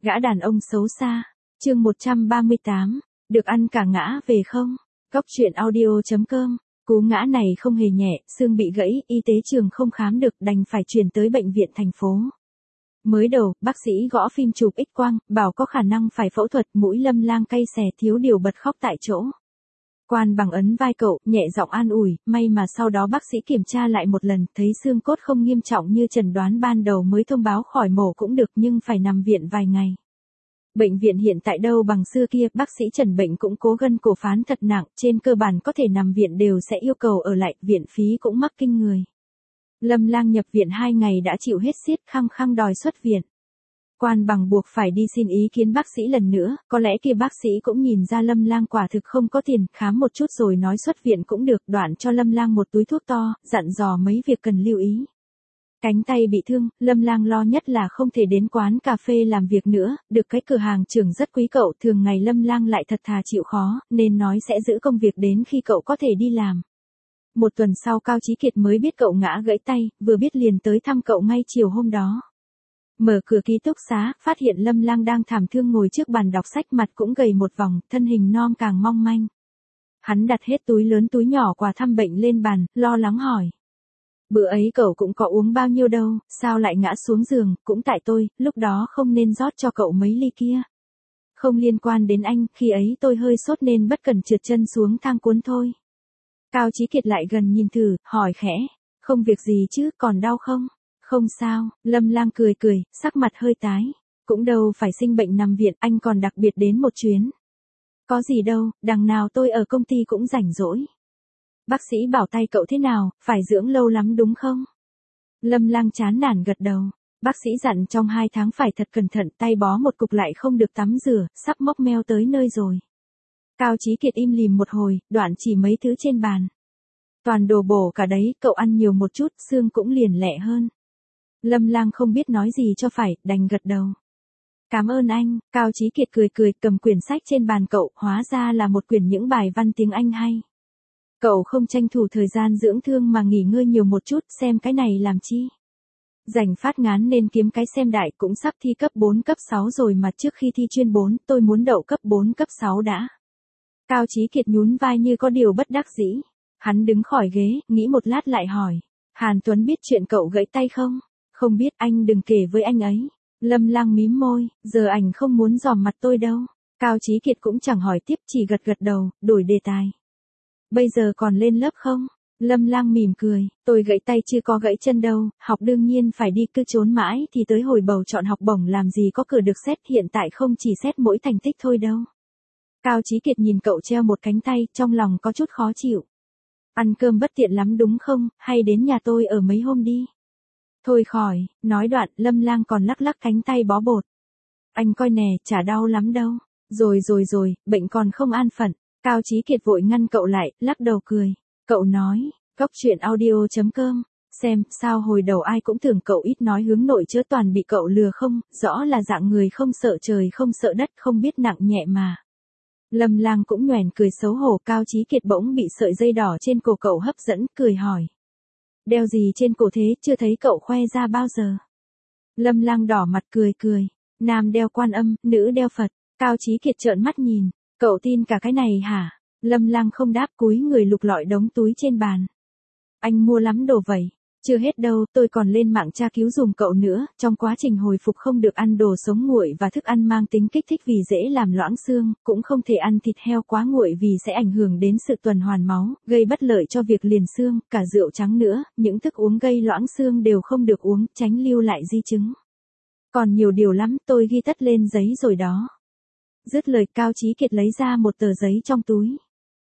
Gã đàn ông xấu xa. Chương 138. Được ăn cả ngã về không? Góc truyện audio.com. Cú ngã này không hề nhẹ, xương bị gãy, y tế trường không khám được, đành phải chuyển tới bệnh viện thành phố. Mới đầu, bác sĩ gõ phim chụp X-quang, bảo có khả năng phải phẫu thuật, mũi Lâm Lang cay xè thiếu điều bật khóc tại chỗ. Quan bằng ấn vai cậu, nhẹ giọng an ủi, may mà sau đó bác sĩ kiểm tra lại một lần, thấy xương cốt không nghiêm trọng như chẩn đoán ban đầu mới thông báo khỏi mổ cũng được nhưng phải nằm viện vài ngày. Bệnh viện hiện tại đâu bằng xưa kia, bác sĩ chẩn bệnh cũng cố gân cổ phán thật nặng, trên cơ bản có thể nằm viện đều sẽ yêu cầu ở lại, viện phí cũng mắc kinh người. Lâm Lang nhập viện 2 ngày đã chịu hết xiết, khăng khăng đòi xuất viện. Quan bằng buộc phải đi xin ý kiến bác sĩ lần nữa, có lẽ kia bác sĩ cũng nhìn ra Lâm Lang quả thực không có tiền, khám một chút rồi nói xuất viện cũng được, đoạn cho Lâm Lang một túi thuốc to, dặn dò mấy việc cần lưu ý. Cánh tay bị thương, Lâm Lang lo nhất là không thể đến quán cà phê làm việc nữa, được cái cửa hàng trưởng rất quý cậu, thường ngày Lâm Lang lại thật thà chịu khó, nên nói sẽ giữ công việc đến khi cậu có thể đi làm. Một tuần sau Cao Chí Kiệt mới biết cậu ngã gãy tay, vừa biết liền tới thăm cậu ngay chiều hôm đó. Mở cửa ký túc xá, phát hiện Lâm Lang đang thảm thương ngồi trước bàn đọc sách, mặt cũng gầy một vòng, thân hình non càng mong manh. Hắn đặt hết túi lớn túi nhỏ quà thăm bệnh lên bàn, lo lắng hỏi. Bữa ấy cậu cũng có uống bao nhiêu đâu, sao lại ngã xuống giường, cũng tại tôi, lúc đó không nên rót cho cậu mấy ly kia. Không liên quan đến anh, khi ấy tôi hơi sốt nên bất cẩn trượt chân xuống thang cuốn thôi. Cao Chí Kiệt lại gần nhìn thử, hỏi khẽ, không việc gì chứ, còn đau không? Không sao, Lâm Lang cười cười, sắc mặt hơi tái. Cũng đâu phải sinh bệnh nằm viện, anh còn đặc biệt đến một chuyến. Có gì đâu, đằng nào tôi ở công ty cũng rảnh rỗi. Bác sĩ bảo tay cậu thế nào, phải dưỡng lâu lắm đúng không? Lâm Lang chán nản gật đầu. Bác sĩ dặn trong 2 tháng phải thật cẩn thận, tay bó một cục lại không được tắm rửa, sắp mốc meo tới nơi rồi. Cao Chí Kiệt im lìm một hồi, đoạn chỉ mấy thứ trên bàn. Toàn đồ bổ cả đấy, cậu ăn nhiều một chút, xương cũng liền lẹ hơn. Lâm Lang không biết nói gì cho phải, đành gật đầu. Cảm ơn anh, Cao Chí Kiệt cười cười, cầm quyển sách trên bàn cậu, hóa ra là một quyển những bài văn tiếng Anh hay. Cậu không tranh thủ thời gian dưỡng thương mà nghỉ ngơi nhiều một chút, xem cái này làm chi. Rảnh phát ngán nên kiếm cái xem đại, cũng sắp thi cấp 4 cấp 6 rồi mà trước khi thi chuyên 4, tôi muốn đậu cấp 4 cấp 6 đã. Cao Chí Kiệt nhún vai như có điều bất đắc dĩ. Hắn đứng khỏi ghế, nghĩ một lát lại hỏi. Hàn Tuấn biết chuyện cậu gãy tay không? Không biết, anh đừng kể với anh ấy. Lâm Lang mím môi, giờ ảnh không muốn dòm mặt tôi đâu. Cao Chí Kiệt cũng chẳng hỏi tiếp, chỉ gật gật đầu, đổi đề tài. Bây giờ còn lên lớp không? Lâm Lang mỉm cười, tôi gãy tay chưa có gãy chân đâu, học đương nhiên phải đi, cứ trốn mãi thì tới hồi bầu chọn học bổng làm gì có cửa được xét, hiện tại không chỉ xét mỗi thành tích thôi đâu. Cao Chí Kiệt nhìn cậu treo một cánh tay, trong lòng có chút khó chịu. Ăn cơm bất tiện lắm đúng không, hay đến nhà tôi ở mấy hôm đi. Thôi khỏi, nói đoạn, Lâm Lang còn lắc lắc cánh tay bó bột. Anh coi nè, chả đau lắm đâu. Rồi, bệnh còn không an phận. Cao Chí Kiệt vội ngăn cậu lại, lắc đầu cười. Cậu nói, góc truyện audio.com, xem, sao hồi đầu ai cũng tưởng cậu ít nói hướng nội chứ toàn bị cậu lừa không, rõ là dạng người không sợ trời không sợ đất, không biết nặng nhẹ mà. Lâm Lang cũng nhoẻn cười xấu hổ. Cao Chí Kiệt bỗng bị sợi dây đỏ trên cổ cậu hấp dẫn, cười hỏi. Đeo gì trên cổ thế, chưa thấy cậu khoe ra bao giờ. Lâm Lang đỏ mặt cười cười. Nam đeo Quan Âm, nữ đeo Phật. Cao Chí Kiệt trợn mắt nhìn. Cậu tin cả cái này hả? Lâm Lang không đáp, cúi người lục lọi đống túi trên bàn. Anh mua lắm đồ vậy. Chưa hết đâu, tôi còn lên mạng tra cứu dùm cậu nữa, trong quá trình hồi phục không được ăn đồ sống nguội và thức ăn mang tính kích thích vì dễ làm loãng xương, cũng không thể ăn thịt heo quá nguội vì sẽ ảnh hưởng đến sự tuần hoàn máu, gây bất lợi cho việc liền xương, cả rượu trắng nữa, những thức uống gây loãng xương đều không được uống, tránh lưu lại di chứng. Còn nhiều điều lắm, tôi ghi tất lên giấy rồi đó. Dứt lời, Cao Chí Kiệt lấy ra một tờ giấy trong túi.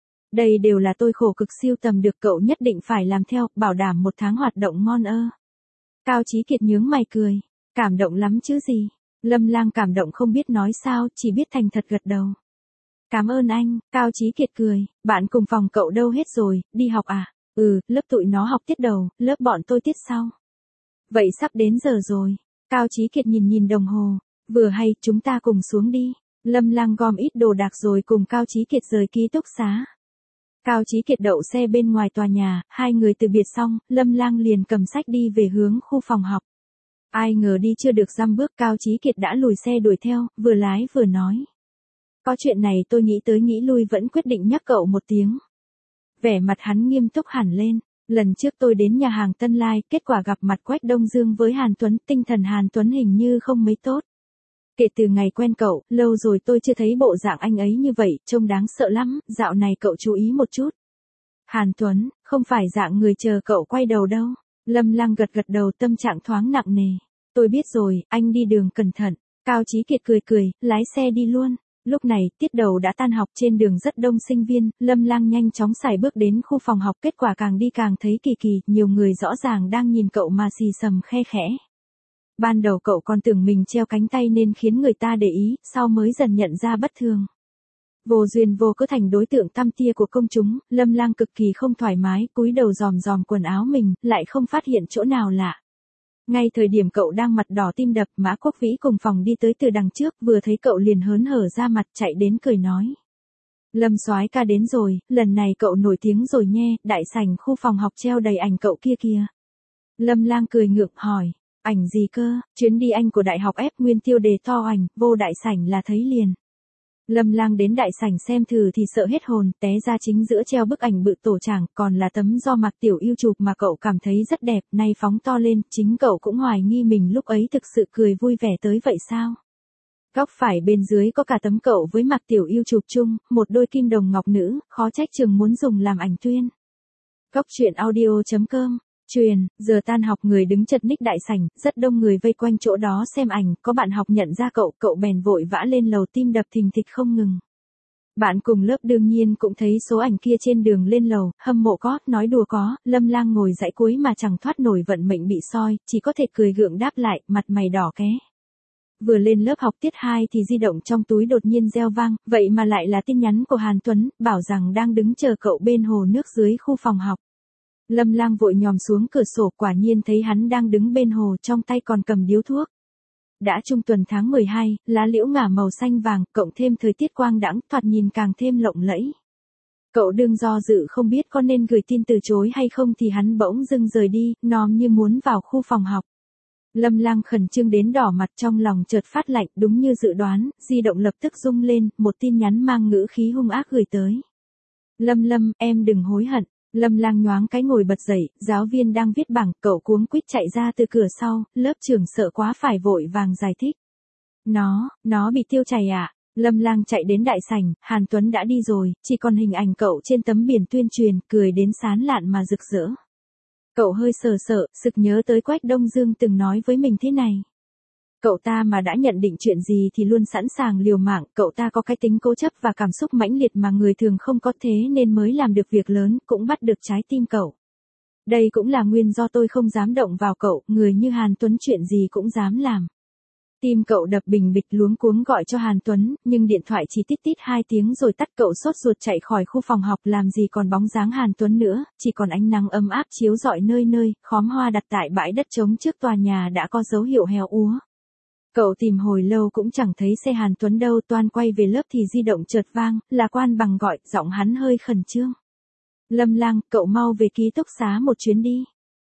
Đây đều là tôi khổ cực siêu tầm được, cậu nhất định phải làm theo, bảo đảm 1 tháng hoạt động ngon ơ. Cao Chí Kiệt nhướng mày cười. Cảm động lắm chứ gì. Lâm Lang cảm động không biết nói sao, chỉ biết thành thật gật đầu. Cảm ơn anh, Cao Chí Kiệt cười. Bạn cùng phòng cậu đâu hết rồi, đi học à? Lớp tụi nó học tiết đầu, lớp bọn tôi tiết sau. Vậy sắp đến giờ rồi. Cao Chí Kiệt nhìn đồng hồ. Vừa hay, chúng ta cùng xuống đi. Lâm Lang gom ít đồ đạc rồi cùng Cao Chí Kiệt rời ký túc xá. Cao Chí Kiệt đậu xe bên ngoài tòa nhà, 2 người từ biệt xong, Lâm Lang liền cầm sách đi về hướng khu phòng học. Ai ngờ đi chưa được dăm bước Cao Chí Kiệt đã lùi xe đuổi theo, vừa lái vừa nói. Có chuyện này tôi nghĩ tới nghĩ lui vẫn quyết định nhắc cậu một tiếng. Vẻ mặt hắn nghiêm túc hẳn lên. Lần trước tôi đến nhà hàng Tân Lai, kết quả gặp mặt Quách Đông Dương với Hàn Tuấn, tinh thần Hàn Tuấn hình như không mấy tốt. Kể từ ngày quen cậu, lâu rồi tôi chưa thấy bộ dạng anh ấy như vậy, trông đáng sợ lắm, dạo này cậu chú ý một chút. Hàn Tuấn, không phải dạng người chờ cậu quay đầu đâu. Lâm Lang gật gật đầu, tâm trạng thoáng nặng nề. Tôi biết rồi, anh đi đường cẩn thận. Cao Chí Kiệt cười cười, lái xe đi luôn. Lúc này, tiết đầu đã tan học, trên đường rất đông sinh viên, Lâm Lang nhanh chóng xài bước đến khu phòng học, kết quả càng đi càng thấy kỳ kỳ, nhiều người rõ ràng đang nhìn cậu mà xì xầm khe khẽ. Ban đầu cậu còn tưởng mình treo cánh tay nên khiến người ta để ý, sau mới dần nhận ra bất thường. Vô duyên vô cớ thành đối tượng tăm tia của công chúng, Lâm Lang cực kỳ không thoải mái, cúi đầu dòm dòm quần áo mình, lại không phát hiện chỗ nào lạ. Ngay thời điểm cậu đang mặt đỏ tim đập, Mã Quốc Vĩ cùng phòng đi tới từ đằng trước, vừa thấy cậu liền hớn hở ra mặt, chạy đến cười nói. Lâm soái ca đến rồi, lần này cậu nổi tiếng rồi nhé, đại sảnh khu phòng học treo đầy ảnh cậu kia kìa. Lâm Lang cười ngượng hỏi, ảnh gì cơ, chuyến đi anh của đại học ép nguyên tiêu đề to ảnh, vô đại sảnh là thấy liền. Lâm Lang đến đại sảnh xem thử thì sợ hết hồn, té ra chính giữa treo bức ảnh bự tổ chảng, còn là tấm do Mạc Tiểu Yêu chụp mà cậu cảm thấy rất đẹp, nay phóng to lên, chính cậu cũng hoài nghi mình lúc ấy thực sự cười vui vẻ tới vậy sao? Góc phải bên dưới có cả tấm cậu với Mạc Tiểu Yêu chụp chung, một đôi kim đồng ngọc nữ, khó trách trường muốn dùng làm ảnh tuyên. Góc truyện audio.com Truyền, giờ tan học người đứng chật ních đại sảnh, rất đông người vây quanh chỗ đó xem ảnh, có bạn học nhận ra cậu bèn vội vã lên lầu, tim đập thình thịch không ngừng. Bạn cùng lớp đương nhiên cũng thấy số ảnh kia trên đường lên lầu, hâm mộ có, nói đùa có, Lâm Lang ngồi dãy cuối mà chẳng thoát nổi vận mệnh bị soi, chỉ có thể cười gượng đáp lại, mặt mày đỏ ké. Vừa lên lớp học tiết 2 thì di động trong túi đột nhiên reo vang, vậy mà lại là tin nhắn của Hàn Tuấn, bảo rằng đang đứng chờ cậu bên hồ nước dưới khu phòng học. Lâm Lang vội nhòm xuống cửa sổ, quả nhiên thấy hắn đang đứng bên hồ, trong tay còn cầm điếu thuốc. Đã trung tuần tháng 12, lá liễu ngả màu xanh vàng, cộng thêm thời tiết quang đãng, thoạt nhìn càng thêm lộng lẫy. Cậu đương do dự không biết có nên gửi tin từ chối hay không thì hắn bỗng dưng rời đi, nòm như muốn vào khu phòng học. Lâm Lang khẩn trương đến đỏ mặt, trong lòng chợt phát lạnh, đúng như dự đoán, di động lập tức rung lên, một tin nhắn mang ngữ khí hung ác gửi tới. Lâm, em đừng hối hận. Lâm Lang nhoáng cái ngồi bật dậy, giáo viên đang viết bảng, cậu cuống quýt chạy ra từ cửa sau, lớp trưởng sợ quá phải vội vàng giải thích. Nó bị tiêu chảy à? Lâm Lang chạy đến đại sảnh, Hàn Tuấn đã đi rồi, chỉ còn hình ảnh cậu trên tấm biển tuyên truyền, cười đến sán lạn mà rực rỡ. Cậu hơi sợ, sực nhớ tới Quách Đông Dương từng nói với mình thế này. Cậu ta mà đã nhận định chuyện gì thì luôn sẵn sàng liều mạng, cậu ta có cái tính cố chấp và cảm xúc mãnh liệt mà người thường không có, thế nên mới làm được việc lớn, cũng bắt được trái tim cậu. Đây cũng là nguyên do tôi không dám động vào cậu, người như Hàn Tuấn chuyện gì cũng dám làm. Tim cậu đập bình bịch, luống cuống gọi cho Hàn Tuấn, nhưng điện thoại chỉ tít tít 2 tiếng rồi tắt, cậu sốt ruột chạy khỏi khu phòng học, làm gì còn bóng dáng Hàn Tuấn nữa, chỉ còn ánh nắng ấm áp chiếu rọi nơi nơi, khóm hoa đặt tại bãi đất trống trước tòa nhà đã có dấu hiệu héo úa. Cậu tìm hồi lâu cũng chẳng thấy xe Hàn Tuấn đâu, toan quay về lớp thì di động chợt vang, là Quan Bằng gọi, giọng hắn hơi khẩn trương. Lâm Lang, cậu mau về ký túc xá một chuyến đi.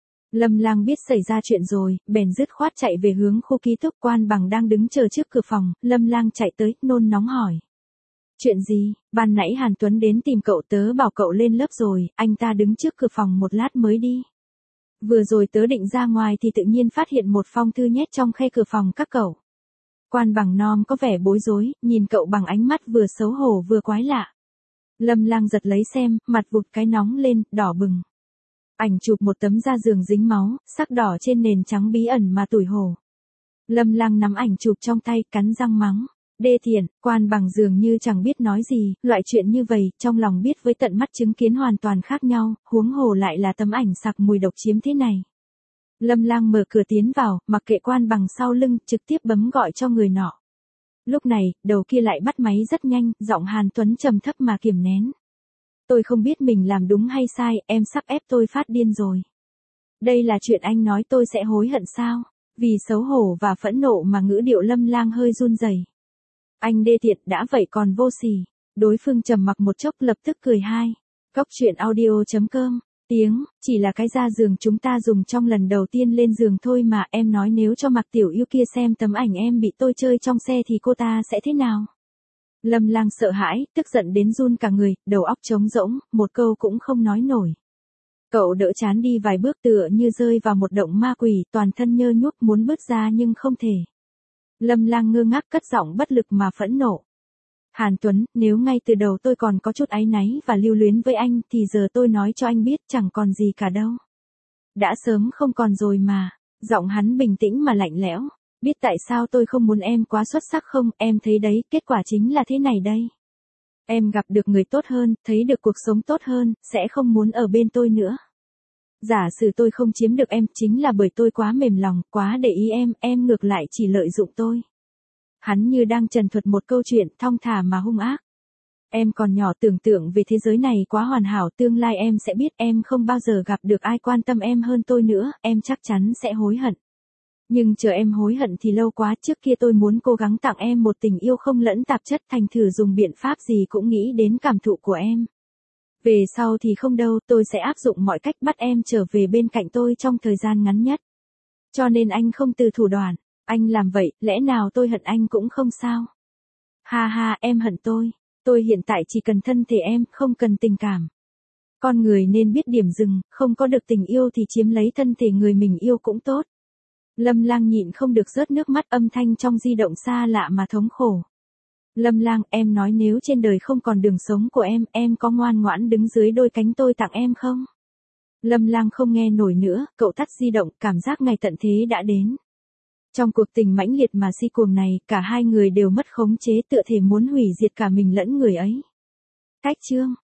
Lâm Lang biết xảy ra chuyện rồi, bèn dứt khoát chạy về hướng khu ký túc. Quan Bằng đang đứng chờ trước cửa phòng, Lâm Lang chạy tới, nôn nóng hỏi. Chuyện gì? Ban nãy Hàn Tuấn đến tìm cậu, tớ bảo cậu lên lớp rồi, anh ta đứng trước cửa phòng một lát mới đi. Vừa rồi tớ định ra ngoài thì tự nhiên phát hiện một phong thư nhét trong khe cửa phòng các cậu. Quan Bằng nom có vẻ bối rối, nhìn cậu bằng ánh mắt vừa xấu hổ vừa quái lạ. Lâm Lang giật lấy xem, mặt vụt cái nóng lên, đỏ bừng. Ảnh chụp một tấm da giường dính máu, sắc đỏ trên nền trắng bí ẩn mà tủi hổ. Lâm Lang nắm ảnh chụp trong tay, cắn răng mắng. Đê tiện. Quan Bằng dường như chẳng biết nói gì, loại chuyện như vậy, trong lòng biết với tận mắt chứng kiến hoàn toàn khác nhau, huống hồ lại là tấm ảnh sặc mùi độc chiếm thế này. Lâm Lang mở cửa tiến vào, mặc kệ Quan Bằng sau lưng, trực tiếp bấm gọi cho người nọ. Lúc này, đầu kia lại bắt máy rất nhanh, giọng Hàn Tuấn trầm thấp mà kiềm nén. Tôi không biết mình làm đúng hay sai, em sắp ép tôi phát điên rồi. Đây là chuyện anh nói tôi sẽ hối hận sao? Vì xấu hổ và phẫn nộ mà ngữ điệu Lâm Lang hơi run rẩy. Anh đê tiện, đã vậy còn vô sỉ. Đối phương trầm mặc một chốc lập tức cười hai. Góc truyện audio.com Tiếng, chỉ là cái da giường chúng ta dùng trong lần đầu tiên lên giường thôi mà, em nói nếu cho Mạc Tiểu Yêu kia xem tấm ảnh em bị tôi chơi trong xe thì cô ta sẽ thế nào? Lâm Lang sợ hãi, tức giận đến run cả người, đầu óc trống rỗng, một câu cũng không nói nổi. Cậu đỡ chán đi vài bước tựa như rơi vào một động ma quỷ, toàn thân nhơ nhuốc muốn bứt ra nhưng không thể. Lâm Lang ngơ ngác cất giọng bất lực mà phẫn nộ. Hàn Tuấn, nếu ngay từ đầu tôi còn có chút áy náy và lưu luyến với anh thì giờ tôi nói cho anh biết chẳng còn gì cả đâu. Đã sớm không còn rồi mà. Giọng hắn bình tĩnh mà lạnh lẽo. Biết tại sao tôi không muốn em quá xuất sắc không, em thấy đấy, kết quả chính là thế này đây. Em gặp được người tốt hơn, thấy được cuộc sống tốt hơn, sẽ không muốn ở bên tôi nữa. Giả sử tôi không chiếm được em chính là bởi tôi quá mềm lòng, quá để ý em ngược lại chỉ lợi dụng tôi. Hắn như đang trần thuật một câu chuyện thong thả mà hung ác. Em còn nhỏ tưởng tượng về thế giới này quá hoàn hảo, tương lai em sẽ biết em không bao giờ gặp được ai quan tâm em hơn tôi nữa, em chắc chắn sẽ hối hận. Nhưng chờ em hối hận thì lâu quá, trước kia tôi muốn cố gắng tặng em một tình yêu không lẫn tạp chất, thành thử dùng biện pháp gì cũng nghĩ đến cảm thụ của em. Về sau thì không đâu, tôi sẽ áp dụng mọi cách bắt em trở về bên cạnh tôi trong thời gian ngắn nhất. Cho nên anh không từ thủ đoạn, anh làm vậy, lẽ nào tôi hận anh cũng không sao? Ha ha, em hận tôi hiện tại chỉ cần thân thể em, không cần tình cảm. Con người nên biết điểm dừng, không có được tình yêu thì chiếm lấy thân thể người mình yêu cũng tốt. Lâm Lang nhịn không được rớt nước mắt, âm thanh trong di động xa lạ mà thống khổ. Lâm Lang, em nói nếu trên đời không còn đường sống của em có ngoan ngoãn đứng dưới đôi cánh tôi tặng em không? Lâm Lang không nghe nổi nữa, cậu tắt di động, cảm giác ngày tận thế đã đến. Trong cuộc tình mãnh liệt mà si cuồng này, cả hai người đều mất khống chế, tựa thể muốn hủy diệt cả mình lẫn người ấy. Cách chương